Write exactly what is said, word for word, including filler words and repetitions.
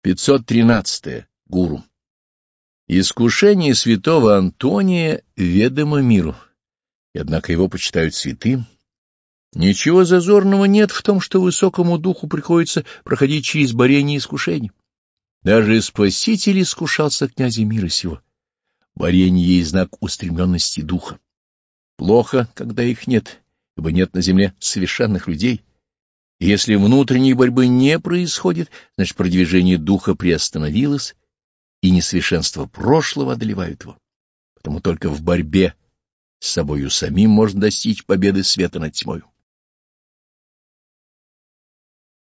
пятьсот тринадцатое. Гуру. Искушение святого Антония ведомо миру, и однако его почитают святым. Ничего зазорного нет в том, что высокому духу приходится проходить через борение и искушение. Даже Спаситель искушался князя мира сего. Борение есть знак устремленности духа. Плохо, когда их нет, ибо нет на земле совершенных людей. И если внутренней борьбы не происходит, значит продвижение духа приостановилось, и несовершенства прошлого одолевают его. Потому только в борьбе с собою самим можно достичь победы света над тьмою.